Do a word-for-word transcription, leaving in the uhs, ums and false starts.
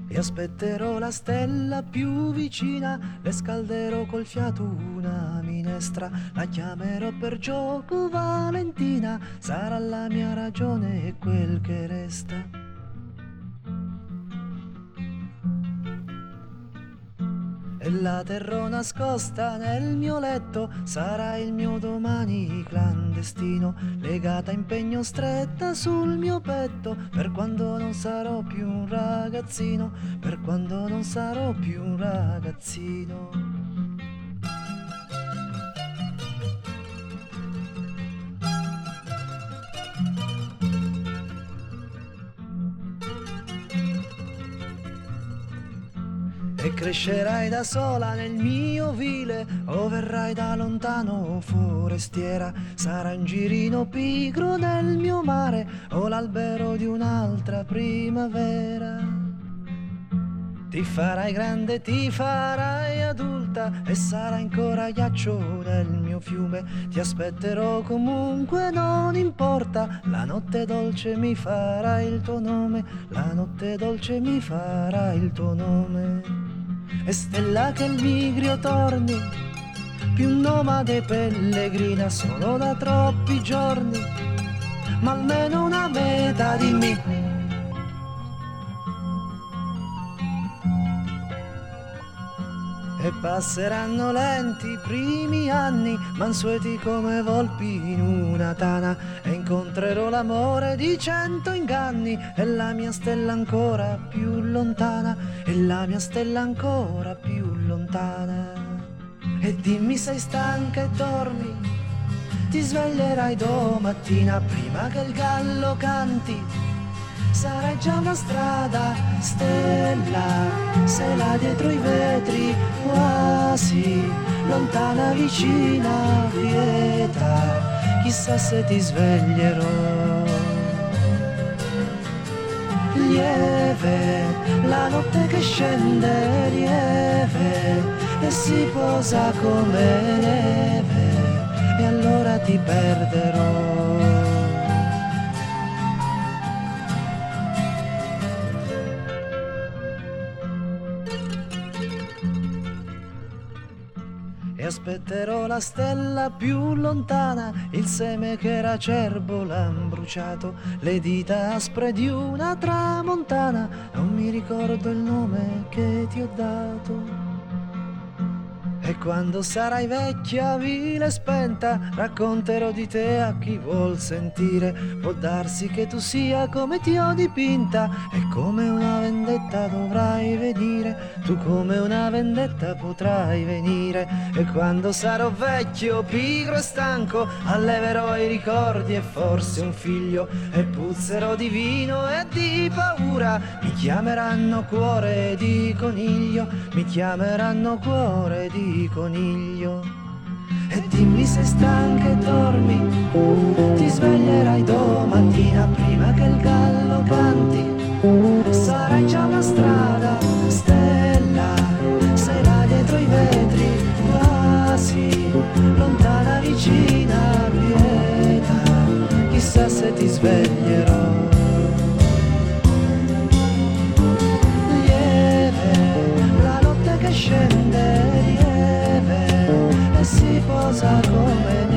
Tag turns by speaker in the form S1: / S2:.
S1: E aspetterò la stella più vicina, le scalderò col fiato una minestra, la chiamerò per gioco Valentina, sarà la mia ragione e quel che resta. E la terrò nascosta nel mio letto, sarà il mio domani clandestino, legata in pegno stretta sul mio petto, per quando non sarò più un ragazzino, per quando non sarò più un ragazzino. E crescerai da sola nel mio vile, o verrai da lontano forestiera, sarà un girino pigro nel mio mare, o l'albero di un'altra primavera. Ti farai grande, ti farai adulta, e sarai ancora ghiaccio nel mio fiume, ti aspetterò comunque, non importa, la notte dolce mi farà il tuo nome, la notte dolce mi farà il tuo nome. E stella che il migrio torni, più nomade pellegrina, sono da troppi giorni, ma almeno una meta dimmi. E passeranno lenti i primi anni, mansueti come volpi in una tana, e incontrerò l'amore di cento inganni, e la mia stella ancora più lontana, e la mia stella ancora più lontana. E dimmi, sei stanca e dormi, ti sveglierai domattina prima che il gallo canti, sarai già una strada, stella, sei là dietro i vetri, quasi, lontana, vicina, quieta, chissà se ti sveglierò. Lieve, la notte che scende lieve, e si posa come neve, e allora ti perderò. E aspetterò la stella più lontana, il seme che era acerbo l'han bruciato, le dita aspre di una tramontana, non mi ricordo il nome che ti ho dato. E quando sarai vecchia, vile e spenta, racconterò di te a chi vuol sentire, può darsi che tu sia come ti ho dipinta, e come una vendetta dovrai venire, tu come una vendetta potrai venire. E quando sarò vecchio, pigro e stanco, alleverò i ricordi e forse un figlio, e puzzerò di vino e di paura, mi chiameranno cuore di coniglio, mi chiameranno cuore di coniglio. E dimmi, sei stanca e dormi, ti sveglierai domattina prima che il gallo canti, sarai già una strada, stella, sei là dietro i vetri, quasi, lontana, vicina, quieta, chissà se ti sveglierò. Lieve, la notte che scende lieve, e si posa come